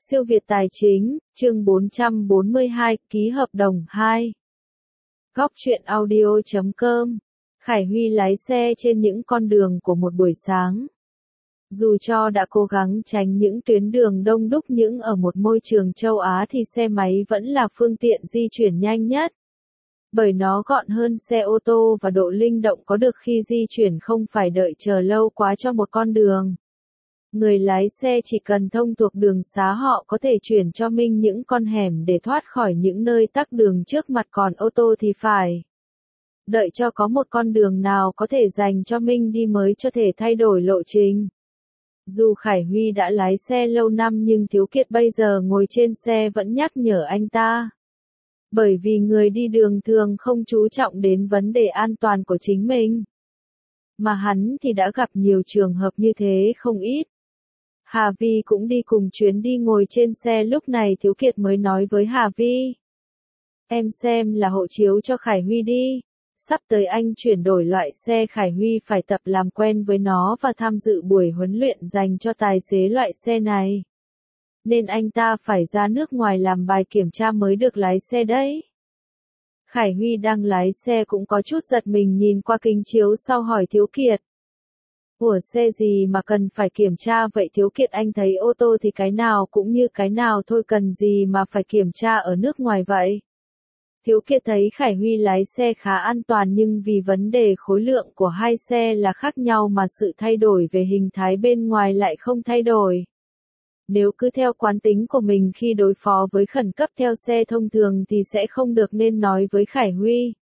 Siêu Việt Tài Chính, chương 442, ký hợp đồng 2. Góc truyện audio.com. Khải Huy lái xe trên những con đường của một buổi sáng. Dù cho đã cố gắng tránh những tuyến đường đông đúc nhưng ở một môi trường châu Á thì xe máy vẫn là phương tiện di chuyển nhanh nhất. Bởi nó gọn hơn xe ô tô và độ linh động có được khi di chuyển không phải đợi chờ lâu quá cho một con đường. Người lái xe chỉ cần thông thuộc đường xá họ có thể chuyển cho mình những con hẻm để thoát khỏi những nơi tắc đường trước mặt, còn ô tô thì phải đợi cho có một con đường nào có thể dành cho mình đi mới cho thể thay đổi lộ trình. Dù Khải Huy đã lái xe lâu năm nhưng Thiếu Kiệt bây giờ ngồi trên xe vẫn nhắc nhở anh ta. Bởi vì người đi đường thường không chú trọng đến vấn đề an toàn của chính mình. Mà hắn thì đã gặp nhiều trường hợp như thế không ít. Hà Vi cũng đi cùng chuyến đi ngồi trên xe, lúc này Thiếu Kiệt mới nói với Hà Vi. Em xem là hộ chiếu cho Khải Huy đi. Sắp tới anh chuyển đổi loại xe, Khải Huy phải tập làm quen với nó và tham dự buổi huấn luyện dành cho tài xế loại xe này. Nên anh ta phải ra nước ngoài làm bài kiểm tra mới được lái xe đấy. Khải Huy đang lái xe cũng có chút giật mình, nhìn qua kính chiếu sau hỏi Thiếu Kiệt. Ủa, xe gì mà cần phải kiểm tra vậy Thiếu Kiệt? Anh thấy ô tô thì cái nào cũng như cái nào thôi, cần gì mà phải kiểm tra ở nước ngoài vậy? Thiếu Kiệt thấy Khải Huy lái xe khá an toàn nhưng vì vấn đề khối lượng của hai xe là khác nhau mà sự thay đổi về hình thái bên ngoài lại không thay đổi. Nếu cứ theo quán tính của mình khi đối phó với khẩn cấp theo xe thông thường thì sẽ không được, nên nói với Khải Huy.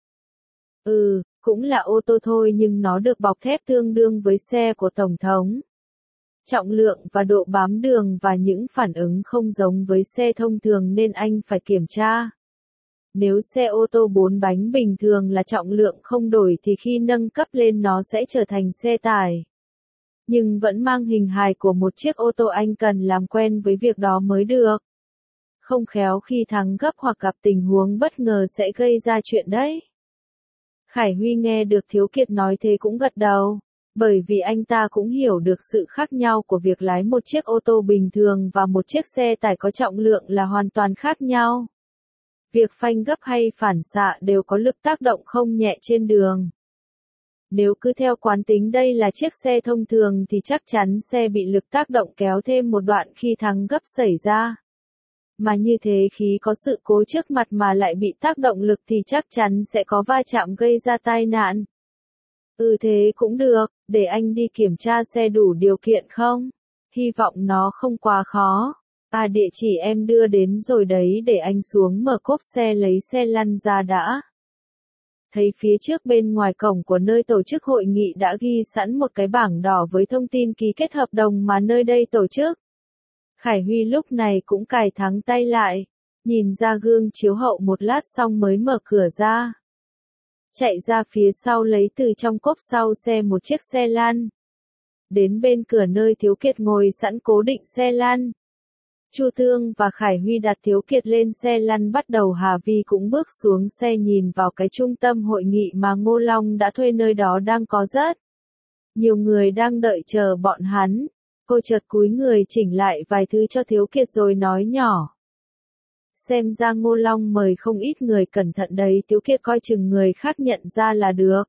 Cũng là ô tô thôi nhưng nó được bọc thép tương đương với xe của Tổng thống. Trọng lượng và độ bám đường và những phản ứng không giống với xe thông thường nên anh phải kiểm tra. Nếu xe ô tô 4 bánh bình thường là trọng lượng không đổi thì khi nâng cấp lên nó sẽ trở thành xe tải. Nhưng vẫn mang hình hài của một chiếc ô tô, anh cần làm quen với việc đó mới được. Không khéo khi thắng gấp hoặc gặp tình huống bất ngờ sẽ gây ra chuyện đấy. Khải Huy nghe được Thiếu Kiệt nói thế cũng gật đầu, bởi vì anh ta cũng hiểu được sự khác nhau của việc lái một chiếc ô tô bình thường và một chiếc xe tải có trọng lượng là hoàn toàn khác nhau. Việc phanh gấp hay phản xạ đều có lực tác động không nhẹ trên đường. Nếu cứ theo quán tính đây là chiếc xe thông thường thì chắc chắn xe bị lực tác động kéo thêm một đoạn khi thắng gấp xảy ra. Mà như thế khi có sự cố trước mặt mà lại bị tác động lực thì chắc chắn sẽ có va chạm gây ra tai nạn. Thế cũng được, để anh đi kiểm tra xe đủ điều kiện không? Hy vọng nó không quá khó. Địa chỉ em đưa đến rồi đấy, để anh xuống mở cốp xe lấy xe lăn ra đã. Thấy phía trước bên ngoài cổng của nơi tổ chức hội nghị đã ghi sẵn một cái bảng đỏ với thông tin ký kết hợp đồng mà nơi đây tổ chức. Khải Huy lúc này cũng cài thắng tay lại, nhìn ra gương chiếu hậu một lát xong mới mở cửa ra. Chạy ra phía sau lấy từ trong cốp sau xe một chiếc xe lăn. Đến bên cửa nơi Thiếu Kiệt ngồi sẵn cố định xe lăn. Chu Thương và Khải Huy đặt Thiếu Kiệt lên xe lăn bắt đầu. Hà Vi cũng bước xuống xe nhìn vào cái trung tâm hội nghị mà Ngô Long đã thuê, nơi đó đang có rất nhiều người đang đợi chờ bọn hắn. Cô chợt cúi người chỉnh lại vài thứ cho Thiếu Kiệt rồi nói nhỏ. Xem ra Ngô Long mời không ít người, cẩn thận đấy Thiếu Kiệt, coi chừng người khác nhận ra là được.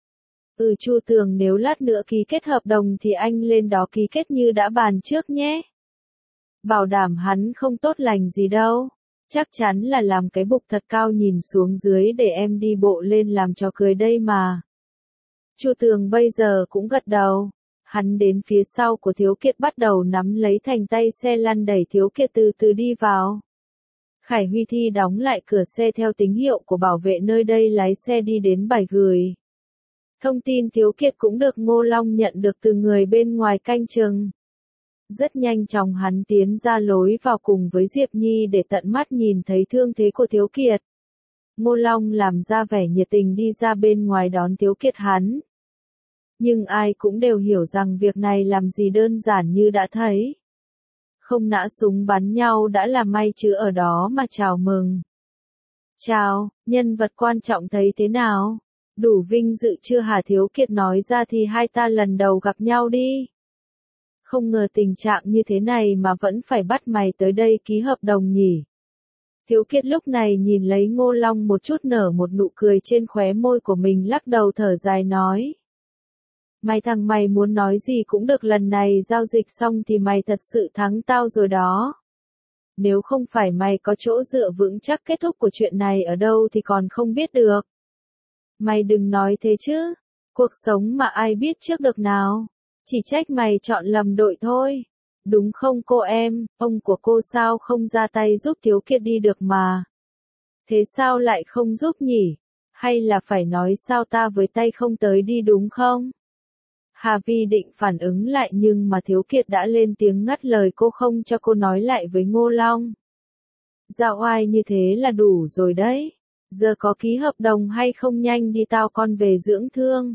Chu Tường, nếu lát nữa ký kết hợp đồng thì anh lên đó ký kết như đã bàn trước nhé. Bảo đảm hắn không tốt lành gì đâu. Chắc chắn là làm cái bục thật cao nhìn xuống dưới để em đi bộ lên làm trò cười đây mà. Chu Tường bây giờ cũng gật đầu. Hắn đến phía sau của Thiếu Kiệt bắt đầu nắm lấy thành tay xe lăn đẩy Thiếu Kiệt từ từ đi vào. Khải Huy thi đóng lại cửa xe theo tín hiệu của bảo vệ nơi đây, lái xe đi đến bài gửi. Thông tin Thiếu Kiệt cũng được Ngô Long nhận được từ người bên ngoài canh chừng. Rất nhanh chóng hắn tiến ra lối vào cùng với Diệp Nhi để tận mắt nhìn thấy thương thế của Thiếu Kiệt. Ngô Long làm ra vẻ nhiệt tình đi ra bên ngoài đón Thiếu Kiệt hắn. Nhưng ai cũng đều hiểu rằng việc này làm gì đơn giản như đã thấy. Không nã súng bắn nhau đã là may chứ ở đó mà chào mừng. Chào, nhân vật quan trọng thấy thế nào? Đủ vinh dự chưa hả? Thiếu Kiệt nói ra thì hai ta lần đầu gặp nhau đi. Không ngờ tình trạng như thế này mà vẫn phải bắt mày tới đây ký hợp đồng nhỉ. Thiếu Kiệt lúc này nhìn lấy Ngô Long một chút nở một nụ cười trên khóe môi của mình lắc đầu thở dài nói. Mày muốn nói gì cũng được, lần này giao dịch xong thì mày thật sự thắng tao rồi đó. Nếu không phải mày có chỗ dựa vững chắc kết thúc của chuyện này ở đâu thì còn không biết được. Mày đừng nói thế chứ, cuộc sống mà ai biết trước được nào, chỉ trách mày chọn lầm đội thôi. Đúng không cô em, ông của cô sao không ra tay giúp Thiếu Kiệt đi được mà. Thế sao lại không giúp nhỉ? Hay là phải nói sao ta với tay không tới đi đúng không? Hà Vi định phản ứng lại nhưng mà Thiếu Kiệt đã lên tiếng ngắt lời cô không cho cô nói lại với Ngô Long. Dạo oai như thế là đủ rồi đấy. Giờ có ký hợp đồng hay không nhanh đi tao con về dưỡng thương.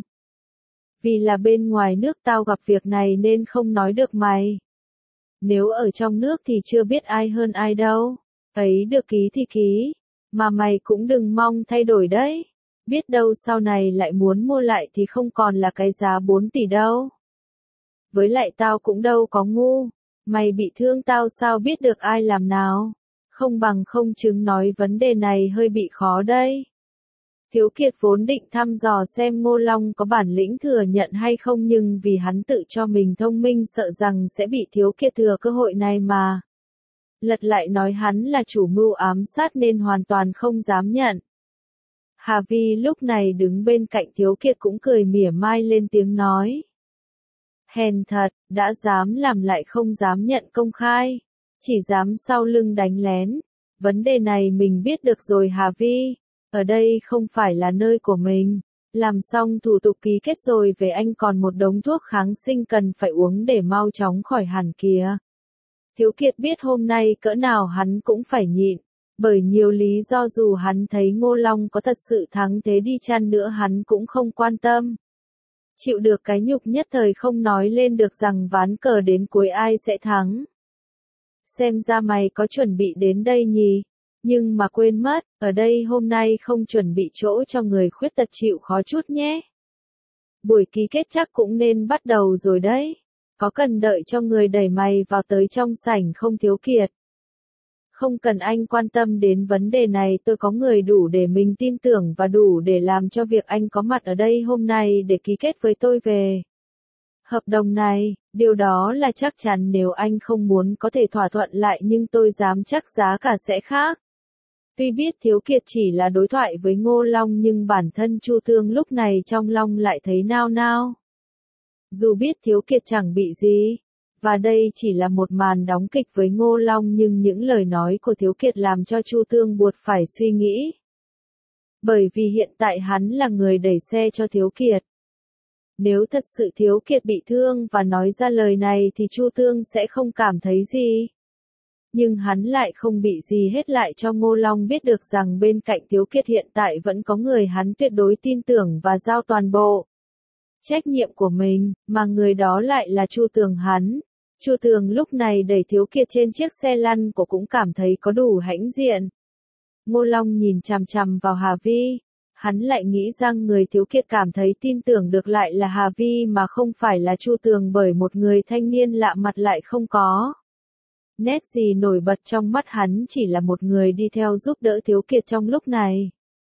Vì là bên ngoài nước tao gặp việc này nên không nói được mày. Nếu ở trong nước thì chưa biết ai hơn ai đâu. Ấy được ký thì ký. Mà mày cũng đừng mong thay đổi đấy. Biết đâu sau này lại muốn mua lại thì không còn là cái giá 4 tỷ đâu. Với lại tao cũng đâu có ngu. Mày bị thương tao sao biết được ai làm nào. Không bằng không chứng nói vấn đề này hơi bị khó đây. Thiếu Kiệt vốn định thăm dò xem Ngô Long có bản lĩnh thừa nhận hay không nhưng vì hắn tự cho mình thông minh sợ rằng sẽ bị Thiếu Kiệt thừa cơ hội này mà. Lật lại nói hắn là chủ mưu ám sát nên hoàn toàn không dám nhận. Hà Vi lúc này đứng bên cạnh Thiếu Kiệt cũng cười mỉa mai lên tiếng nói. Hèn thật, đã dám làm lại không dám nhận công khai, chỉ dám sau lưng đánh lén. Vấn đề này mình biết được rồi Hà Vi, ở đây không phải là nơi của mình. Làm xong thủ tục ký kết rồi về anh còn một đống thuốc kháng sinh cần phải uống để mau chóng khỏi hẳn kìa. Thiếu Kiệt biết hôm nay cỡ nào hắn cũng phải nhịn. Bởi nhiều lý do dù hắn thấy Ngô Long có thật sự thắng thế đi chăng nữa hắn cũng không quan tâm. Chịu được cái nhục nhất thời không nói lên được rằng ván cờ đến cuối ai sẽ thắng. Xem ra mày có chuẩn bị đến đây nhỉ, nhưng mà quên mất, ở đây hôm nay không chuẩn bị chỗ cho người khuyết tật chịu khó chút nhé. Buổi ký kết chắc cũng nên bắt đầu rồi đấy. Có cần đợi cho người đẩy mày vào tới trong sảnh không Thiếu Kiệt? Không cần anh quan tâm đến vấn đề này, tôi có người đủ để mình tin tưởng và đủ để làm cho việc anh có mặt ở đây hôm nay để ký kết với tôi về hợp đồng này, điều đó là chắc chắn nếu anh không muốn có thể thỏa thuận lại nhưng tôi dám chắc giá cả sẽ khác. Tuy biết Thiếu Kiệt chỉ là đối thoại với Ngô Long nhưng bản thân Chu Thương lúc này trong lòng lại thấy nao nao. Dù biết Thiếu Kiệt chẳng bị gì. Và đây chỉ là một màn đóng kịch với Ngô Long nhưng những lời nói của Thiếu Kiệt làm cho Chu Thương buộc phải suy nghĩ. Bởi vì hiện tại hắn là người đẩy xe cho Thiếu Kiệt. Nếu thật sự Thiếu Kiệt bị thương và nói ra lời này thì Chu Thương sẽ không cảm thấy gì. Nhưng hắn lại không bị gì hết lại cho Ngô Long biết được rằng bên cạnh Thiếu Kiệt hiện tại vẫn có người hắn tuyệt đối tin tưởng và giao toàn bộ trách nhiệm của mình, mà người đó lại là Chu Tường hắn. Chu Tường lúc này đẩy Thiếu Kiệt trên chiếc xe lăn của cũng cảm thấy có đủ hãnh diện. Ngô Long nhìn chằm chằm vào Hà Vi, hắn lại nghĩ rằng người Thiếu Kiệt cảm thấy tin tưởng được lại là Hà Vi mà không phải là Chu Tường bởi một người thanh niên lạ mặt lại không có nét gì nổi bật trong mắt hắn chỉ là một người đi theo giúp đỡ Thiếu Kiệt trong lúc này.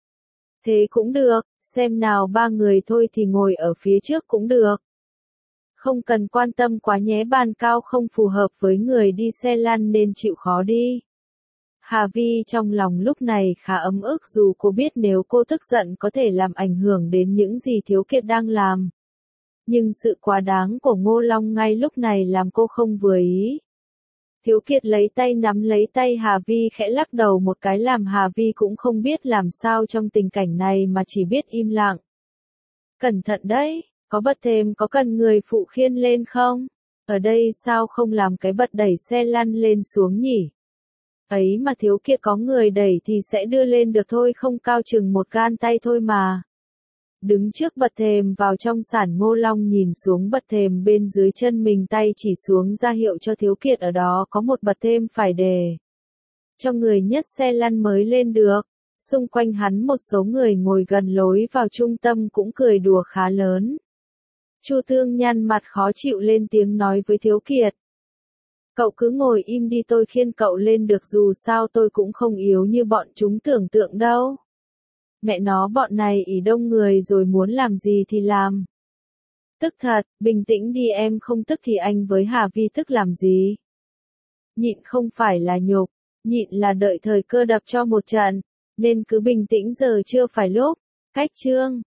Thế cũng được, xem nào ba người thôi thì ngồi ở phía trước cũng được. Không cần quan tâm quá nhé, bàn cao không phù hợp với người đi xe lăn nên chịu khó đi. Hà Vi trong lòng lúc này khá ấm ức dù cô biết nếu cô tức giận có thể làm ảnh hưởng đến những gì Thiếu Kiệt đang làm. Nhưng sự quá đáng của Ngô Long ngay lúc này làm cô không vừa ý. Thiếu Kiệt lấy tay nắm lấy tay Hà Vi khẽ lắc đầu một cái làm Hà Vi cũng không biết làm sao trong tình cảnh này mà chỉ biết im lặng. Cẩn thận đấy, có bật thềm có cần người phụ khiêng lên không? Ở đây sao không làm cái bật đẩy xe lăn lên xuống nhỉ? Ấy mà Thiếu Kiệt có người đẩy thì sẽ đưa lên được thôi, không cao chừng một gan tay thôi mà. Đứng trước bật thềm vào trong sảnh, Ngô Long nhìn xuống bật thềm bên dưới chân mình, tay chỉ xuống ra hiệu cho Thiếu Kiệt ở đó có một bật thềm phải để cho người nhất xe lăn mới lên được. Xung quanh hắn một số người ngồi gần lối vào trung tâm cũng cười đùa khá lớn. Chu Tương nhăn mặt khó chịu lên tiếng nói với Thiếu Kiệt. Cậu cứ ngồi im đi, tôi khiêng cậu lên được, dù sao tôi cũng không yếu như bọn chúng tưởng tượng đâu. Mẹ nó, bọn này ỷ đông người rồi muốn làm gì thì làm. Tức thật, bình tĩnh đi em, không tức thì anh với Hà Vi tức làm gì. Nhịn không phải là nhục, nhịn là đợi thời cơ đập cho một trận, nên cứ bình tĩnh, giờ chưa phải lúc. Cách chương